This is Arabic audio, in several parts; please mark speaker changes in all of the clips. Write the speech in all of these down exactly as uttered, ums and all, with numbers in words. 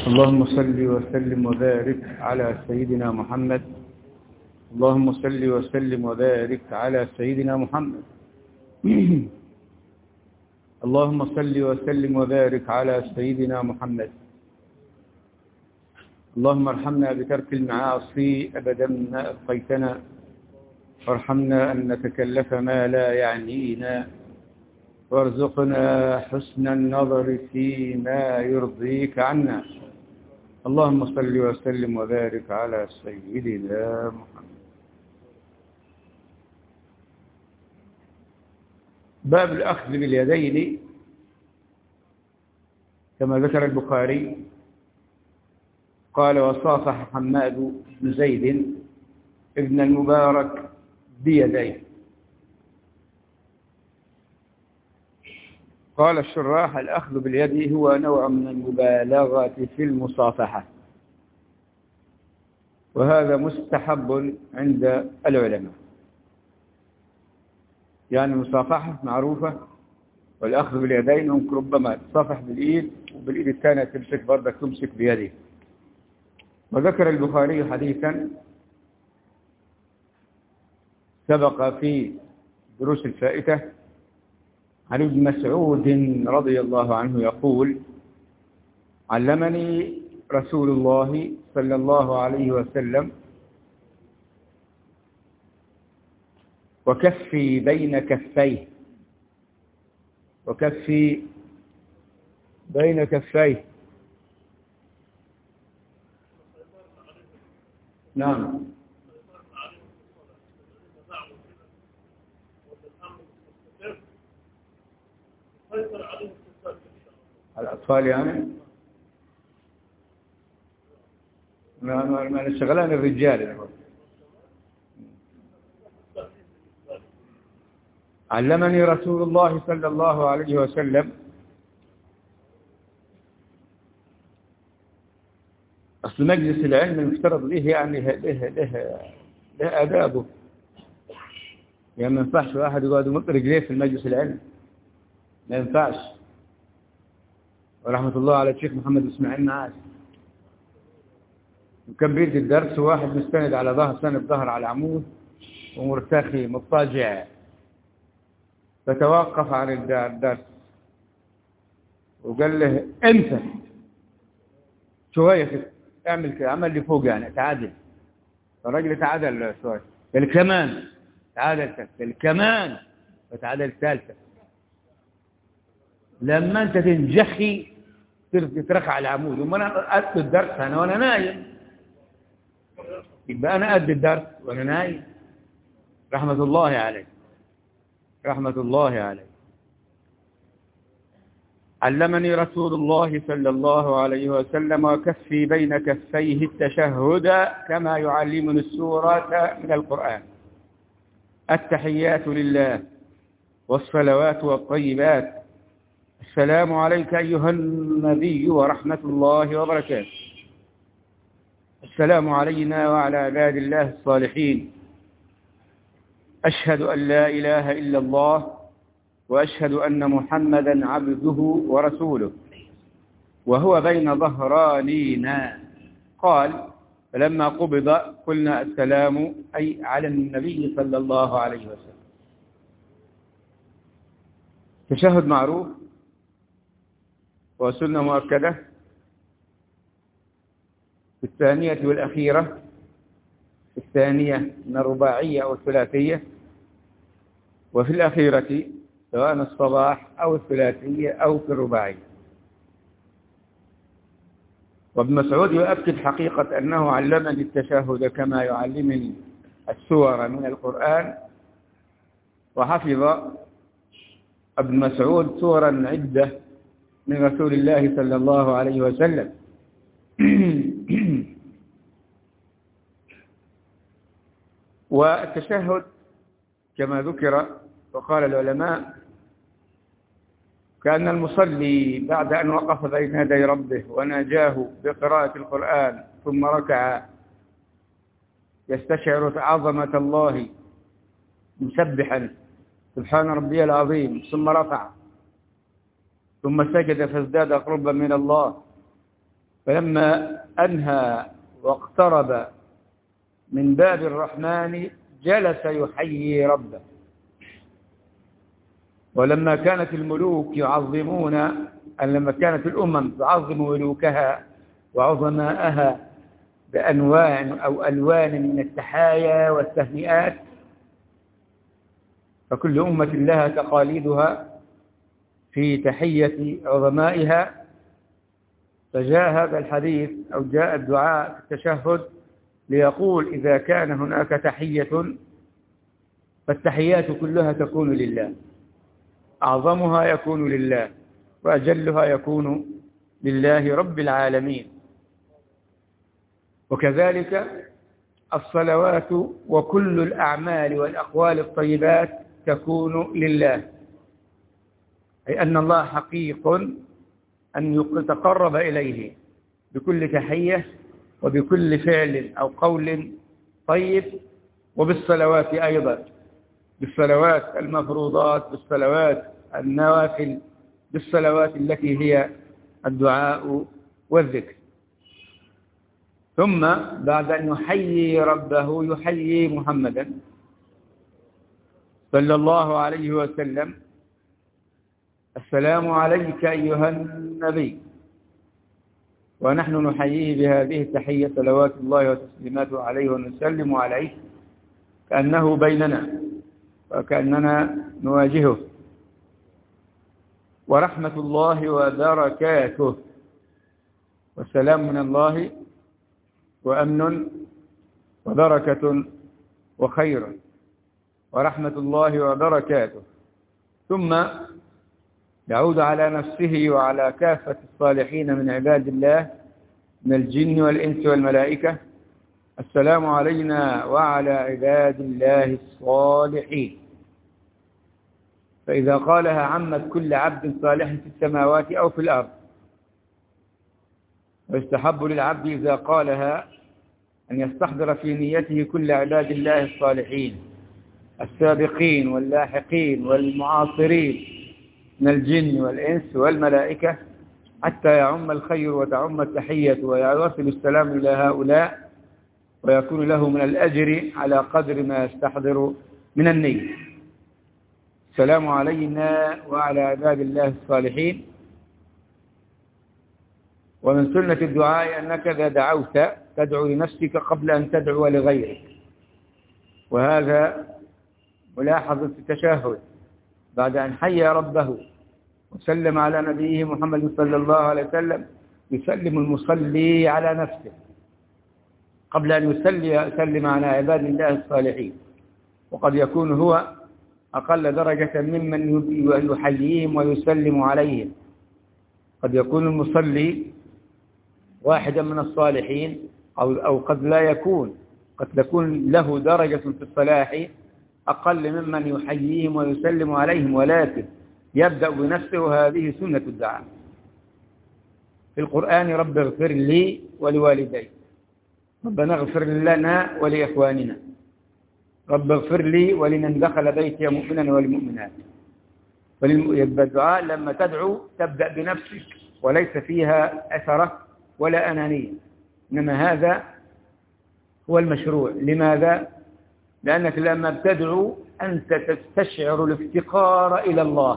Speaker 1: اللهم صل وسلم وبارك على سيدنا محمد. اللهم صل وسلم وبارك على سيدنا محمد. اللهم صل وسلم وبارك على سيدنا محمد. اللهم ارحمنا بترك المعاصي أبدا ما أبقيتنا، وارحمنا أن نتكلف ما لا يعنينا، وارزقنا حسن النظر فيما يرضيك عنا. اللهم صل وسلم وبارك على سيدنا محمد. باب الأخذ باليدين كما ذكر البخاري قال: وصافح حماد بن زيد ابن المبارك بيديه. قال الشراح: الأخذ باليد هو نوع من المبالغة في المصافحة، وهذا مستحب عند العلماء. يعني المصافحة معروفة، والأخذ باليدين ممكن ربما تصافح بالإيد، وبالإيد الثانية تمسك برضك تمسك بيده. وذكر البخاري حديثا سبق في دروس الفائتة عن ابن مسعود رضي الله عنه يقول: علمني رسول الله صلى الله عليه وسلم وكفي بين كفيه وكفي بين كفيه نعم. الأطفال يعني ما ما ما الشغلان الرجال. علمني رسول الله صلى الله عليه وسلم. أصل مجلس العلم المفترض له يعني له له له, له آدابه. يعني ما ينفعش واحد يقعد يمط رجليه في المجلس العلم، ما ينفعش. ورحمة الله على الشيخ محمد إسماعيل معاذ، وكان بيدي الدرس وواحد مستند على ظهر سند ظهر على عمود ومرتخي مضطجع، فتوقف عن الدرس وقال له: انت شوية كده اعمل كده، عمل لي فوق يعني تعادل. الراجل تعادل شوية، قال كمان تعادل، قال كمان، فتعادل ثالثة. لما انت تنجخي تترخى على العمود، وما انا ادي الدرس انا وانا نايم، يبقى انا ادي الدرس وانا نايم. رحمة الله عليه، رحمة الله عليه. علمني رسول الله صلى الله عليه وسلم وكفي بين كفيه التشهد كما يعلمني السورة من القرآن. التحيات لله والصلوات والطيبات. السلام عليك أيها النبي ورحمة الله وبركاته. السلام علينا وعلى عباد الله الصالحين. أشهد أن لا إله إلا الله وأشهد أن محمدا عبده ورسوله وهو بين ظهرانينا. قال: فلما قبض قلنا السلام، أي على النبي صلى الله عليه وسلم. تشهد معروف وسنة مؤكدة في الثانية والأخيرة، في الثانية من الرباعية أو الثلاثية، وفي الأخيرة سواء الصباح أو الثلاثية أو في الرباعية. وابن مسعود يؤكد حقيقة أنه علمني التشهد كما يعلمني السور من القرآن. وحفظ ابن مسعود سورا عدة من رسول الله صلى الله عليه وسلم. والتشهد كما ذكر وقال العلماء كأن المصلي بعد أن وقف بين يدي ربه وناجاه بقراءة القرآن ثم ركع يستشعر عظمة الله مسبحا سبحان ربي العظيم، ثم رفع ثم سجد فازداد قربا من الله، فلما أنهى واقترب من باب الرحمن جلس يحيي ربه. ولما كانت الملوك يعظمون أن لما كانت الأمم تعظم ملوكها وعظماءها بأنواع أو ألوان من التحايا والتهنئات، فكل أمة لها تقاليدها في تحية عظمائها، فجاء هذا الحديث أو جاء الدعاء في التشهد ليقول إذا كان هناك تحية فالتحيات كلها تكون لله، أعظمها يكون لله وأجلها يكون لله رب العالمين. وكذلك الصلوات وكل الأعمال والأقوال الطيبات تكون لله، أي أن الله حقيق أن يتقرب إليه بكل تحية وبكل فعل أو قول طيب، وبالصلوات أيضا، بالصلوات المفروضات، بالصلوات النوافل، بالصلوات التي هي الدعاء والذكر. ثم بعد أن يحيي ربه يحيي محمدا صلى الله عليه وسلم: السلام عليك أيها النبي. ونحن نحييه بهذه التحية صلوات الله وتسليماته عليه ونسلم عليه كأنه بيننا وكأننا نواجهه. ورحمة الله وبركاته، والسلام من الله وأمن وبركة وخير، ورحمة الله وبركاته. ثم يعود على نفسه وعلى كافة الصالحين من عباد الله من الجن والإنس والملائكة: السلام علينا وعلى عباد الله الصالحين. فإذا قالها عمت كل عبد صالح في السماوات أو في الأرض. ويستحب للعبد إذا قالها أن يستحضر في نيته كل عباد الله الصالحين السابقين واللاحقين والمعاصرين من الجن والإنس والملائكة، حتى يعم الخير وتعم التحية ويصل السلام إلى هؤلاء، ويكون له من الأجر على قدر ما يستحضر من النية. السلام علينا وعلى عباد الله الصالحين. ومن سنة الدعاء أنك إذا دعوت تدعو لنفسك قبل أن تدعو لغيرك، وهذا ملاحظ في التشهد بعد أن حيا ربه وسلم على نبيه محمد صلى الله عليه وسلم. يسلم المصلي على نفسه قبل أن يسلي يسلم على عباد الله الصالحين، وقد يكون هو أقل درجة ممن يحييهم ويسلم عليهم. قد يكون المصلي واحدا من الصالحين أو, أو قد لا يكون، قد تكون له درجة في الصلاح أقل ممن يحييهم ويسلم عليهم، ولكن يبدأ بنفسه. هذه سنة الدعاء في القرآن: رب اغفر لي ولوالدي، ربنا اغفر لنا ولإخواننا، رب اغفر لي ولمن دخل بيتي مؤمنا والمؤمنات. فالدعاء لما تدعو تبدأ بنفسك وليس فيها أثرة ولا أنانية، إنما هذا هو المشروع. لماذا؟ لأنك لما بتدعو أنت تستشعر الافتقار إلى الله،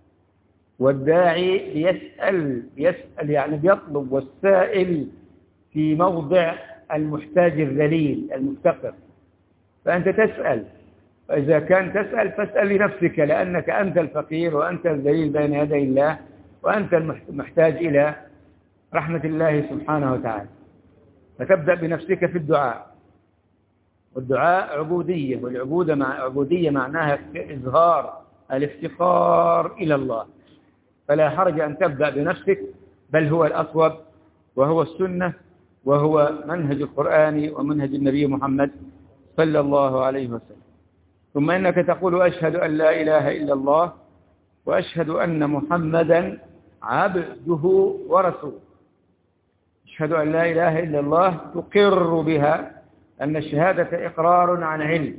Speaker 1: والداعي بيسأل بيسأل يعني بيطلب، والسائل في موضع المحتاج الذليل المفتقر، فأنت تسأل. فإذا كان تسأل فاسأل لنفسك، لأنك أنت الفقير وأنت الذليل بين يدي الله، وأنت المحتاج إلى رحمة الله سبحانه وتعالى. فتبدأ بنفسك في الدعاء. والدعاء عبودية، والعبودية مع عبودية معناها إظهار الافتقار إلى الله، فلا حرج أن تبدأ بنفسك، بل هو الأصوب وهو السنة وهو منهج القرآن ومنهج النبي محمد صلى الله عليه وسلم. ثم إنك تقول: أشهد أن لا إله إلا الله وأشهد أن محمدا عبده ورسوله. أشهد أن لا إله إلا الله تقر بها، أن الشهادة إقرار عن علم،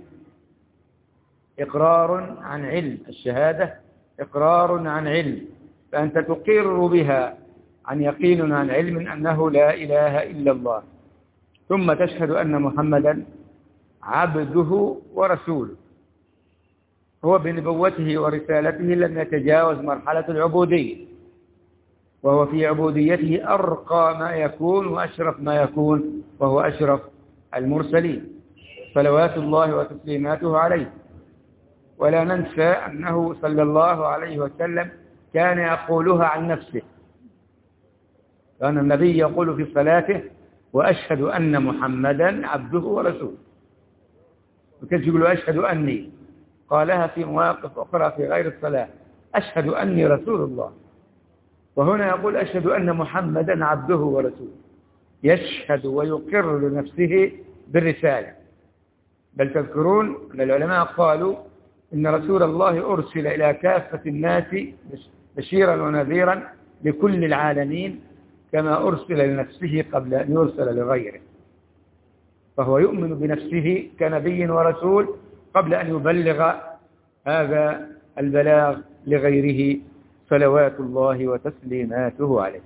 Speaker 1: إقرار عن علم، الشهادة إقرار عن علم، فأنت تقر بها عن يقين عن علم أنه لا إله إلا الله، ثم تشهد أن محمدا عبده ورسوله. هو بنبوته ورسالته لم يتجاوز مرحلة العبودية، وهو في عبوديته أرقى ما يكون وأشرف ما يكون، وهو أشرف المرسلين صلوات الله وتسليماته عليه. ولا ننسى أنه صلى الله عليه وسلم كان يقولها عن نفسه، كان النبي يقول في صلاته: وأشهد أن محمدا عبده ورسوله. وكان يقول أشهد أني، قالها في مواقف أخرى في غير الصلاة: أشهد أني رسول الله. وهنا يقول أشهد أن محمدا عبده ورسوله، يشهد ويقر لنفسه بالرسالة. بل تذكرون أن العلماء قالوا إن رسول الله أرسل إلى كافة الناس بشيرا ونذيرا لكل العالمين، كما أرسل لنفسه قبل أن يرسل لغيره. فهو يؤمن بنفسه كنبي ورسول قبل أن يبلغ هذا البلاغ لغيره صلوات الله وتسليماته عليه.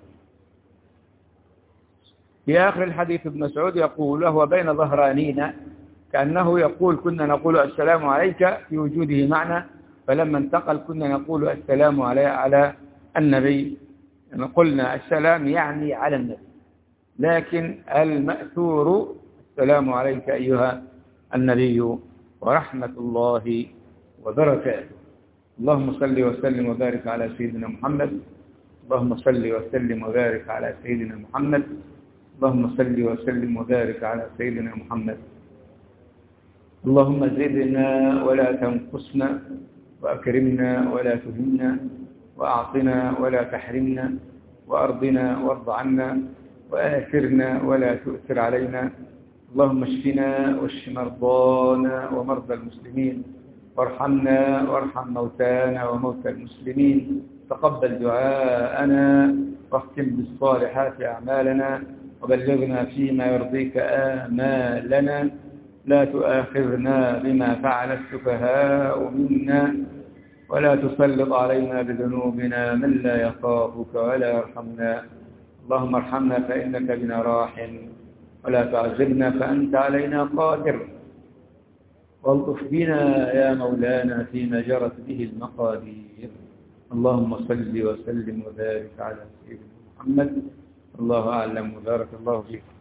Speaker 1: في آخر الحديث ابن مسعود يقول: وهو بين ظهرانينا، كأنه يقول كنا نقول السلام عليك في وجوده معنا، فلما انتقل كنا نقول السلام على على النبي. قلنا السلام يعني على النبي، لكن المأثور السلام عليك أيها النبي ورحمة الله وبركاته. اللهم صل وسلم وبارك على سيدنا محمد. اللهم صل وسلم وبارك على سيدنا محمد. اللهم صل وسلم وبارك على سيدنا محمد. اللهم زدنا ولا تنقصنا، وأكرمنا ولا تهنا، وأعطنا ولا تحرمنا، وأرضنا وارض عنا، وآثرنا ولا تؤثر علينا. اللهم اشفنا واشف مرضانا ومرضى المسلمين، وارحمنا وارحم موتانا وموتى المسلمين. تقبل دعاءنا، واختم بالصالحات أعمالنا، وبلغنا فيما يرضيك آمالنا. لا تؤاخذنا بما فعل السفهاء منا، ولا تسلط علينا بذنوبنا من لا يخافك ولا يرحمنا. اللهم ارحمنا فإنك بنا راحم، ولا تعذبنا فأنت علينا قادر. والطف بنا يا مولانا فيما جرت به المقادير. اللهم صل وسلم وبارك على سيدنا محمد. الله أعلم وبارك الله فيك.